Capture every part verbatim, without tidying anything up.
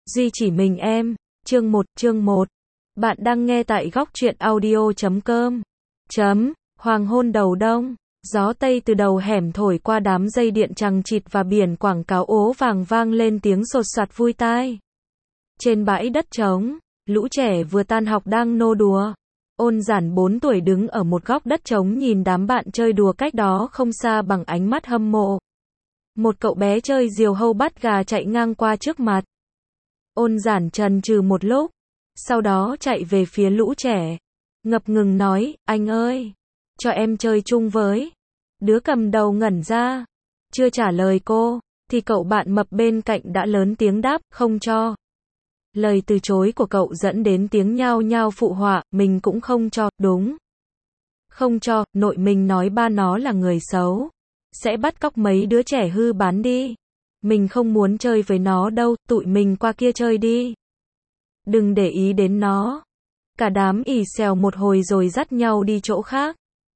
Duy chỉ mình em. Chương một, chương một. Bạn đang nghe tại góc truyện audio chấm com. Chấm, hoàng hôn đầu đông, gió tây từ đầu hẻm thổi qua đám dây điện chằng chịt và biển quảng cáo ố vàng vang lên tiếng sột soạt vui tai. Trên bãi đất trống, lũ trẻ vừa tan học đang nô đùa. Ôn Giản bốn tuổi đứng ở một góc đất trống nhìn đám bạn chơi đùa cách đó không xa bằng ánh mắt hâm mộ. Một cậu bé chơi diều hâu bắt gà chạy ngang qua trước mặt. Ôn Giản chần chừ một lúc, sau đó chạy về phía lũ trẻ, ngập ngừng nói, anh ơi, cho em chơi chung với. Đứa cầm đầu ngẩn ra, chưa trả lời cô, thì cậu bạn mập bên cạnh đã lớn tiếng đáp, không cho. Lời từ chối của cậu dẫn đến tiếng nhao nhao phụ họa, mình cũng không cho, đúng. Không cho, nội mình nói ba nó là người xấu, sẽ bắt cóc mấy đứa trẻ hư bán đi. Mình không muốn chơi với nó đâu, tụi mình qua kia chơi đi. Đừng để ý đến nó. Cả đám ì xèo một hồi rồi dắt nhau đi chỗ khác.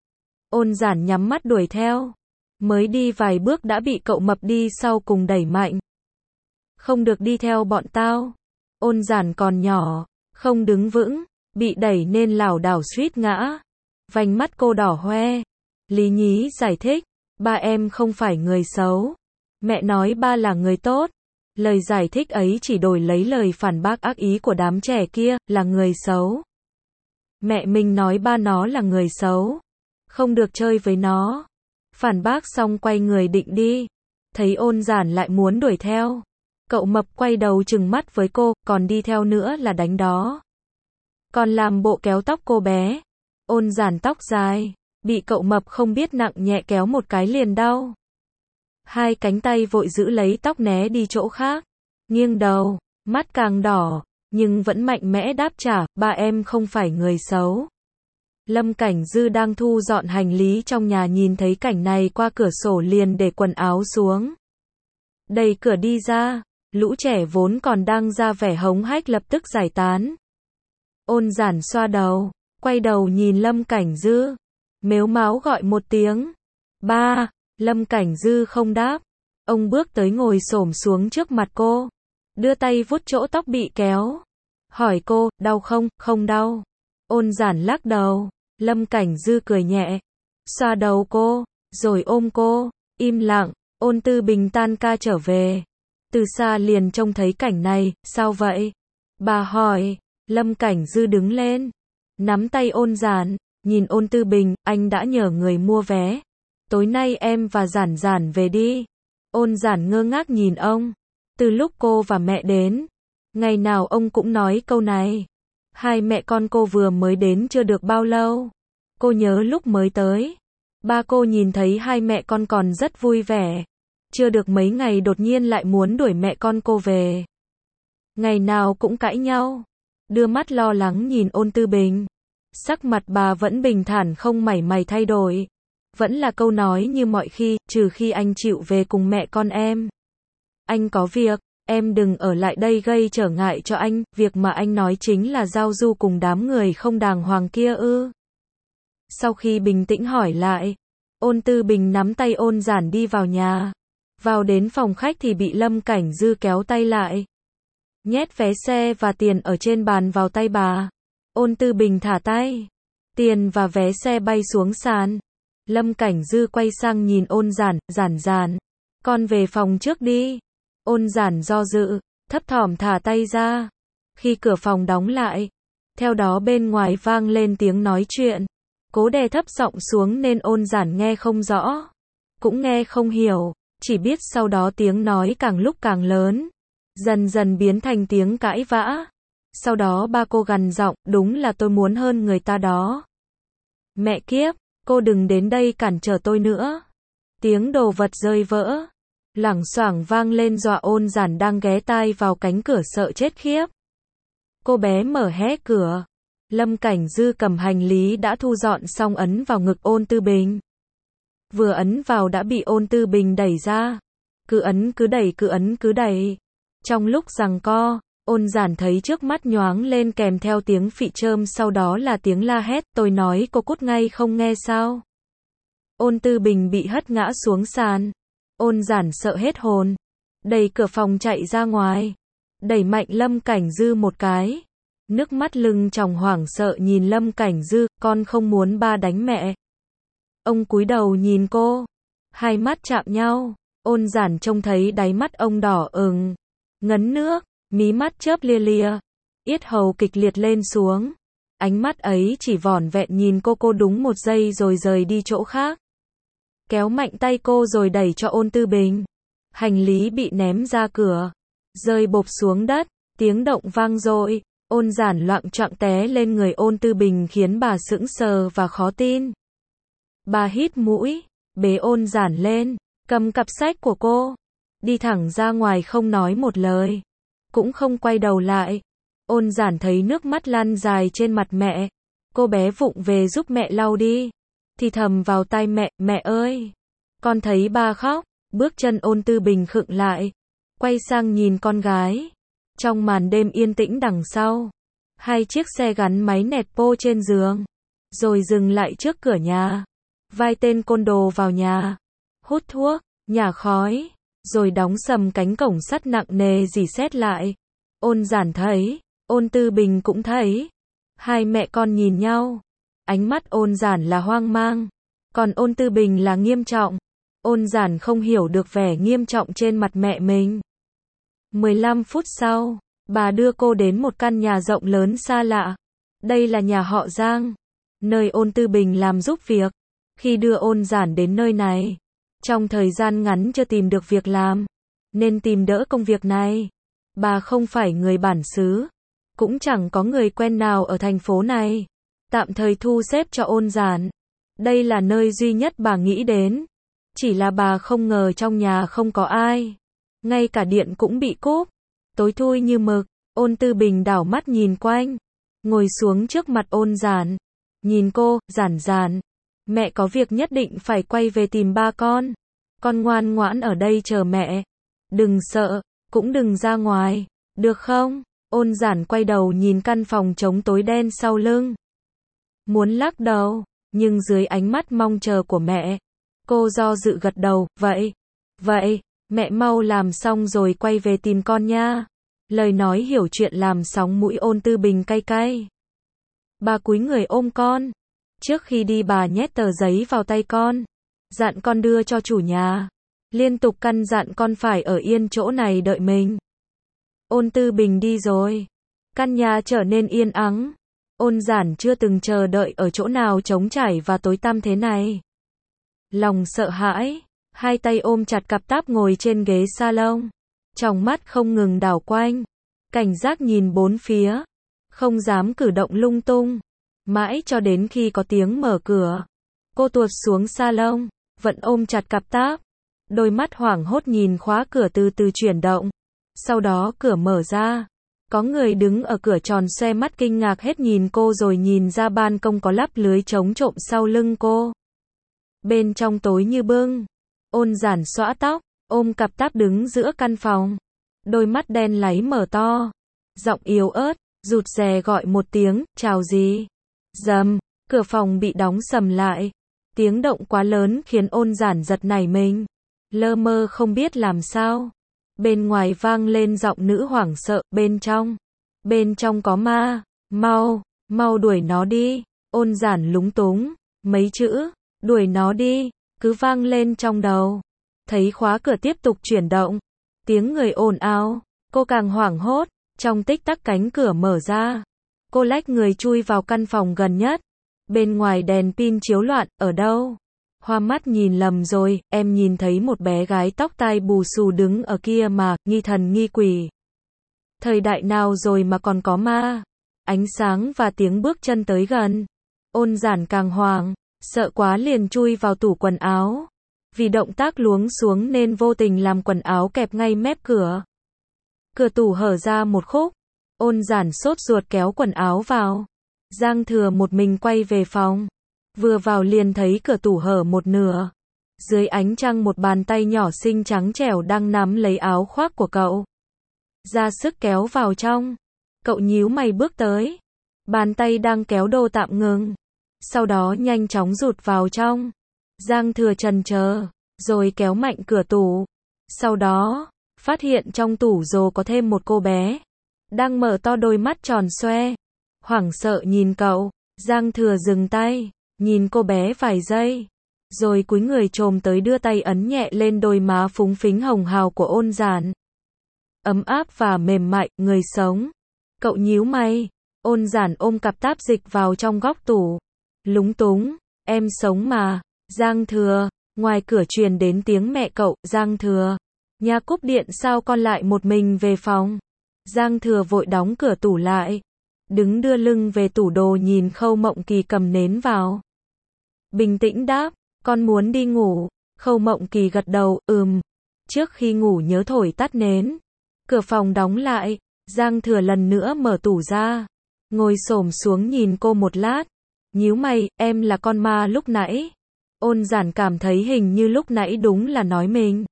Ôn Giản nhắm mắt đuổi theo. Mới đi vài bước đã bị cậu mập đi sau cùng đẩy mạnh. Không được đi theo bọn tao. Ôn Giản còn nhỏ, không đứng vững, bị đẩy nên lảo đảo suýt ngã. Vành mắt cô đỏ hoe. Lý nhí giải thích, ba em không phải người xấu. Mẹ nói ba là người tốt. Lời giải thích ấy chỉ đổi lấy lời phản bác ác ý của đám trẻ kia, là người xấu. Mẹ mình nói ba nó là người xấu, không được chơi với nó. Phản bác xong quay người định đi, thấy Ôn Giản lại muốn đuổi theo. Cậu mập quay đầu trừng mắt với cô, còn đi theo nữa là đánh đó. Còn làm bộ kéo tóc cô bé. Ôn Giản tóc dài, bị cậu mập không biết nặng nhẹ kéo một cái liền đau. Hai cánh tay vội giữ lấy tóc né đi chỗ khác. Nghiêng đầu, mắt càng đỏ, nhưng vẫn mạnh mẽ đáp trả, ba em không phải người xấu. Lâm Cảnh Dư đang thu dọn hành lý trong nhà nhìn thấy cảnh này qua cửa sổ liền để quần áo xuống. Đẩy cửa đi ra, lũ trẻ vốn còn đang ra vẻ hống hách lập tức giải tán. Ôn Giản xoa đầu, quay đầu nhìn Lâm Cảnh Dư, mếu máo gọi một tiếng. Ba. Lâm Cảnh Dư không đáp. Ông bước tới ngồi xổm xuống trước mặt cô, đưa tay vuốt chỗ tóc bị kéo. Hỏi cô, đau không? Không đau. Ôn Giản lắc đầu. Lâm Cảnh Dư cười nhẹ, xoa đầu cô, rồi ôm cô. Im lặng. Ôn Tư Bình tan ca trở về, từ xa liền trông thấy cảnh này. Sao vậy? Bà hỏi. Lâm Cảnh Dư đứng lên, nắm tay Ôn Giản, nhìn Ôn Tư Bình, anh đã nhờ người mua vé. Tối nay em và Giản Giản về đi. Ôn Giản ngơ ngác nhìn ông. Từ lúc cô và mẹ đến, ngày nào ông cũng nói câu này. Hai mẹ con cô vừa mới đến chưa được bao lâu. Cô nhớ lúc mới tới, ba cô nhìn thấy hai mẹ con còn rất vui vẻ. Chưa được mấy ngày đột nhiên lại muốn đuổi mẹ con cô về. Ngày nào cũng cãi nhau. Đưa mắt lo lắng nhìn Ôn Tư Bình. Sắc mặt bà vẫn bình thản không mảy may thay đổi. Vẫn là câu nói như mọi khi, trừ khi anh chịu về cùng mẹ con em. Anh có việc, em đừng ở lại đây gây trở ngại cho anh, việc mà anh nói chính là giao du cùng đám người không đàng hoàng kia ư. Sau khi bình tĩnh hỏi lại, Ôn Tư Bình nắm tay Ôn Giản đi vào nhà. Vào đến phòng khách thì bị Lâm Cảnh Dư kéo tay lại. Nhét vé xe và tiền ở trên bàn vào tay bà. Ôn Tư Bình thả tay. Tiền và vé xe bay xuống sàn. Lâm Cảnh Dư quay sang nhìn Ôn Giản, Giản Giản, con về phòng trước đi. Ôn Giản do dự, thấp thỏm thả tay ra. Khi cửa phòng đóng lại, theo đó bên ngoài vang lên tiếng nói chuyện. Cố đè thấp giọng xuống nên Ôn Giản nghe không rõ, cũng nghe không hiểu, chỉ biết sau đó tiếng nói càng lúc càng lớn, dần dần biến thành tiếng cãi vã. Sau đó ba cô gằn giọng, đúng là tôi muốn hơn người ta đó. Mẹ kiếp, cô đừng đến đây cản trở tôi nữa. Tiếng đồ vật rơi vỡ, loảng xoảng vang lên dọa Ôn Giản đang ghé tai vào cánh cửa sợ chết khiếp. Cô bé mở hé cửa. Lâm Cảnh Dư cầm hành lý đã thu dọn xong ấn vào ngực Ôn Tư Bình. Vừa ấn vào đã bị Ôn Tư Bình đẩy ra. Cứ ấn cứ đẩy cứ ấn cứ đẩy. Trong lúc giằng co, Ôn Giản thấy trước mắt nhoáng lên kèm theo tiếng phị chơm, sau đó là tiếng la hét, tôi nói cô cút ngay không nghe sao. Ôn Tư Bình bị hất ngã xuống sàn. Ôn Giản sợ hết hồn, đẩy cửa phòng chạy ra ngoài. đẩy mạnh Lâm Cảnh Dư một cái. Nước mắt lưng tròng hoảng sợ nhìn Lâm Cảnh Dư, con không muốn ba đánh mẹ. Ông cúi đầu nhìn cô, hai mắt chạm nhau, Ôn Giản trông thấy đáy mắt ông đỏ ửng, ngấn nước, mí mắt chớp lia lia, yết hầu kịch liệt lên xuống. Ánh mắt ấy chỉ vỏn vẹn nhìn cô cô đúng một giây rồi rời đi chỗ khác. Kéo mạnh tay cô rồi đẩy cho Ôn Tư Bình. Hành lý bị ném ra cửa, rơi bộp xuống đất, tiếng động vang dội. Ôn Giản loạng choạng té lên người Ôn Tư Bình khiến bà sững sờ và khó tin. Bà hít mũi, bế Ôn Giản lên, cầm cặp sách của cô, đi thẳng ra ngoài không nói một lời, cũng không quay đầu lại. Ôn Giản thấy nước mắt lăn dài trên mặt mẹ, cô bé vụng về giúp mẹ lau đi, thì thầm vào tai mẹ, mẹ ơi, con thấy ba khóc. Bước chân Ôn Tư Bình khựng lại, quay sang nhìn con gái. Trong màn đêm yên tĩnh đằng sau, hai chiếc xe gắn máy nẹt bô trên giường, rồi dừng lại trước cửa nhà. Vài tên côn đồ vào nhà, hút thuốc, nhả khói, rồi đóng sầm cánh cổng sắt nặng nề rỉ sét lại. Ôn Giản thấy, Ôn Tư Bình cũng thấy. Hai mẹ con nhìn nhau, ánh mắt Ôn Giản là hoang mang, còn Ôn Tư Bình là nghiêm trọng. Ôn Giản không hiểu được vẻ nghiêm trọng trên mặt mẹ mình. mười lăm phút sau, bà đưa cô đến một căn nhà rộng lớn xa lạ. Đây là nhà họ Giang, nơi Ôn Tư Bình làm giúp việc. Khi đưa Ôn Giản đến nơi này, trong thời gian ngắn chưa tìm được việc làm, nên tìm đỡ công việc này. Bà không phải người bản xứ, cũng chẳng có người quen nào ở thành phố này. Tạm thời thu xếp cho Ôn Giản. Đây là nơi duy nhất bà nghĩ đến. Chỉ là bà không ngờ trong nhà không có ai. Ngay cả điện cũng bị cúp. Tối thui như mực. Ôn Tư Bình đảo mắt nhìn quanh, ngồi xuống trước mặt Ôn Giản. Nhìn cô, Giản Giản, mẹ có việc nhất định phải quay về tìm ba con. Con ngoan ngoãn ở đây chờ mẹ. Đừng sợ, cũng đừng ra ngoài, được không? Ôn Giản quay đầu nhìn căn phòng trống tối đen sau lưng. Muốn lắc đầu, nhưng dưới ánh mắt mong chờ của mẹ, cô do dự gật đầu, vậy, vậy, mẹ mau làm xong rồi quay về tìm con nha. Lời nói hiểu chuyện làm sóng mũi Ôn Tư Bình cay cay. Bà cúi người ôm con. Trước khi đi bà nhét tờ giấy vào tay con, dặn con đưa cho chủ nhà. Liên tục căn dặn con phải ở yên chỗ này đợi mình. Ôn Tư Bình đi rồi. Căn nhà trở nên yên ắng. Ôn Giản chưa từng chờ đợi ở chỗ nào trống trải và tối tăm thế này. Lòng sợ hãi, hai tay ôm chặt cặp táp ngồi trên ghế salon. Trong mắt không ngừng đảo quanh, cảnh giác nhìn bốn phía, không dám cử động lung tung. Mãi cho đến khi có tiếng mở cửa, cô tuột xuống salon, vẫn ôm chặt cặp táp. Đôi mắt hoảng hốt nhìn khóa cửa từ từ chuyển động. Sau đó cửa mở ra. Có người đứng ở cửa tròn xoe mắt kinh ngạc hết nhìn cô rồi nhìn ra ban công có lắp lưới chống trộm sau lưng cô. Bên trong tối như bưng. Ôn Giản xõa tóc, ôm cặp táp đứng giữa căn phòng. Đôi mắt đen láy mở to. Giọng yếu ớt, rụt rè gọi một tiếng, chào gì? Rầm, cửa phòng bị đóng sầm lại. Tiếng động quá lớn khiến Ôn Giản giật nảy mình. Lơ mơ không biết làm sao. Bên ngoài vang lên giọng nữ hoảng sợ, bên trong. Bên trong có ma, mau, mau đuổi nó đi. Ôn Giản lúng túng, mấy chữ, đuổi nó đi, cứ vang lên trong đầu. Thấy khóa cửa tiếp tục chuyển động, tiếng người ồn ào, cô càng hoảng hốt. Trong tích tắc cánh cửa mở ra, cô lách người chui vào căn phòng gần nhất. Bên ngoài đèn pin chiếu loạn, ở đâu? Hoa mắt nhìn lầm rồi, em nhìn thấy một bé gái tóc tai bù xù đứng ở kia mà, nghi thần nghi quỷ. Thời đại nào rồi mà còn có ma? Ánh sáng và tiếng bước chân tới gần. Ôn Giản càng hoảng, sợ quá liền chui vào tủ quần áo. Vì động tác luống xuống nên vô tình làm quần áo kẹp ngay mép cửa. Cửa tủ hở ra một khúc. Ôn Giản sốt ruột kéo quần áo vào. Giang Thừa một mình quay về phòng. Vừa vào liền thấy cửa tủ hở một nửa. Dưới ánh trăng một bàn tay nhỏ xinh trắng trẻo đang nắm lấy áo khoác của cậu. Ra sức kéo vào trong. Cậu nhíu mày bước tới. Bàn tay đang kéo đồ tạm ngừng. Sau đó nhanh chóng rụt vào trong. Giang Thừa chần chờ, rồi kéo mạnh cửa tủ. Sau đó, phát hiện trong tủ rồ có thêm một cô bé, đang mở to đôi mắt tròn xoe, hoảng sợ nhìn cậu. Giang Thừa dừng tay, nhìn cô bé vài giây, rồi cúi người chồm tới đưa tay ấn nhẹ lên đôi má phúng phính hồng hào của Ôn Giản. Ấm áp và mềm mại, người sống. Cậu nhíu mày, Ôn Giản ôm cặp táp dịch vào trong góc tủ. Lúng túng, em sống mà. Giang Thừa, ngoài cửa truyền đến tiếng mẹ cậu. Giang Thừa, nhà cúp điện sao con lại một mình về phòng? Giang Thừa vội đóng cửa tủ lại, đứng đưa lưng về tủ đồ nhìn Khâu Mộng Kỳ cầm nến vào. Bình tĩnh đáp, con muốn đi ngủ. Khâu Mộng Kỳ gật đầu, ừm. Trước khi ngủ nhớ thổi tắt nến. Cửa phòng đóng lại, Giang Thừa lần nữa mở tủ ra, ngồi xổm xuống nhìn cô một lát, nhíu mày, em là con ma lúc nãy. Ôn Giản cảm thấy hình như lúc nãy đúng là nói mình.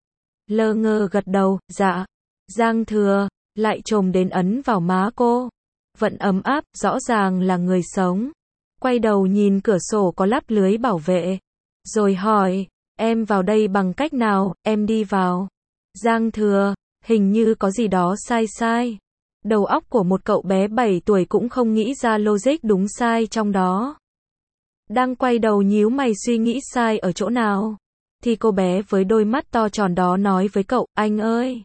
Lơ ngơ gật đầu, dạ. Giang Thừa lại chồm đến ấn vào má cô, vẫn ấm áp, rõ ràng là người sống. Quay đầu nhìn cửa sổ có lắp lưới bảo vệ, rồi hỏi, em vào đây bằng cách nào? Em đi vào. Giang Thừa, hình như có gì đó sai sai. Đầu óc của một cậu bé bảy tuổi cũng không nghĩ ra logic đúng sai trong đó. Đang quay đầu nhíu mày suy nghĩ sai ở chỗ nào, thì cô bé với đôi mắt to tròn đó nói với cậu, anh ơi,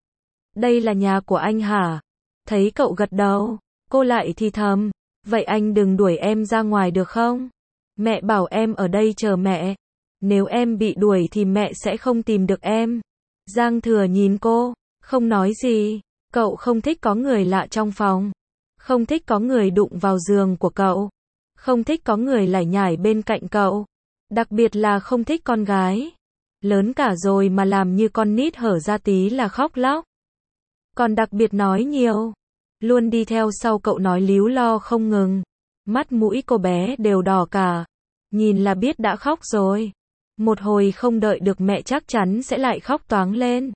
đây là nhà của anh hả? Thấy cậu gật đầu, cô lại thì thầm, vậy anh đừng đuổi em ra ngoài được không? Mẹ bảo em ở đây chờ mẹ. Nếu em bị đuổi thì mẹ sẽ không tìm được em. Giang Thừa nhìn cô, không nói gì. Cậu không thích có người lạ trong phòng, không thích có người đụng vào giường của cậu, không thích có người lải nhải bên cạnh cậu, đặc biệt là không thích con gái. Lớn cả rồi mà làm như con nít hở ra tí là khóc lóc. Còn đặc biệt nói nhiều, luôn đi theo sau cậu nói líu lo không ngừng. Mắt mũi cô bé đều đỏ cả, nhìn là biết đã khóc rồi. Một hồi không đợi được mẹ chắc chắn sẽ lại khóc toáng lên.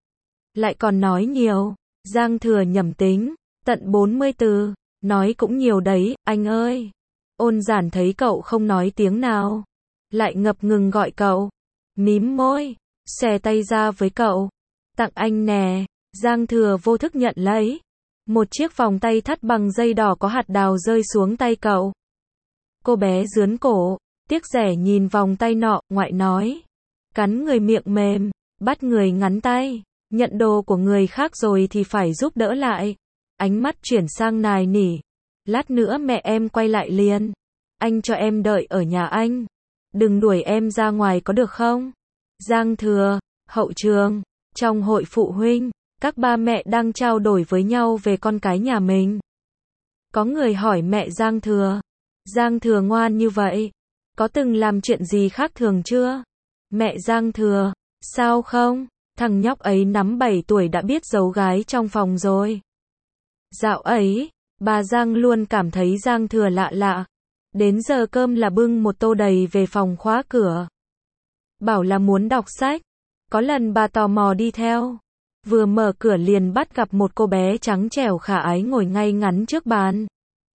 Lại còn nói nhiều. Giang Thừa nhẩm tính, tận bốn mươi từ, nói cũng nhiều đấy, anh ơi. Ôn Giản thấy cậu không nói tiếng nào, lại ngập ngừng gọi cậu, mím môi, xòe tay ra với cậu, tặng anh nè. Giang Thừa vô thức nhận lấy, một chiếc vòng tay thắt bằng dây đỏ có hạt đào rơi xuống tay cậu. Cô bé rướn cổ, tiếc rẻ nhìn vòng tay nọ, ngoại nói, cắn người miệng mềm, bắt người ngắn tay. Nhận đồ của người khác rồi thì phải giúp đỡ lại. Ánh mắt chuyển sang nài nỉ. Lát nữa mẹ em quay lại liền. Anh cho em đợi ở nhà anh. Đừng đuổi em ra ngoài có được không? Giang Thừa, hậu trường, trong hội phụ huynh, các ba mẹ đang trao đổi với nhau về con cái nhà mình. Có người hỏi mẹ Giang Thừa. Giang Thừa ngoan như vậy, có từng làm chuyện gì khác thường chưa? Mẹ Giang Thừa, sao không? Thằng nhóc ấy nắm bảy tuổi đã biết giấu gái trong phòng rồi. Dạo ấy, bà Giang luôn cảm thấy Giang Thừa lạ lạ. Đến giờ cơm là bưng một tô đầy về phòng khóa cửa. Bảo là muốn đọc sách. Có lần bà tò mò đi theo. Vừa mở cửa liền bắt gặp một cô bé trắng trẻo khả ái ngồi ngay ngắn trước bàn.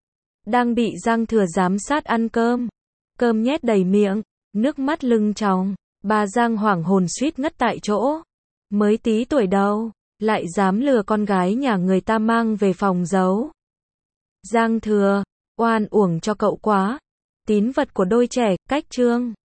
Đang bị Giang Thừa giám sát ăn cơm. Cơm nhét đầy miệng, nước mắt lưng tròng. Bà Giang hoảng hồn suýt ngất tại chỗ. Mới tí tuổi đâu, lại dám lừa con gái nhà người ta mang về phòng giấu. Giang Thừa, oan uổng cho cậu quá. Tín vật của đôi trẻ, cách chương.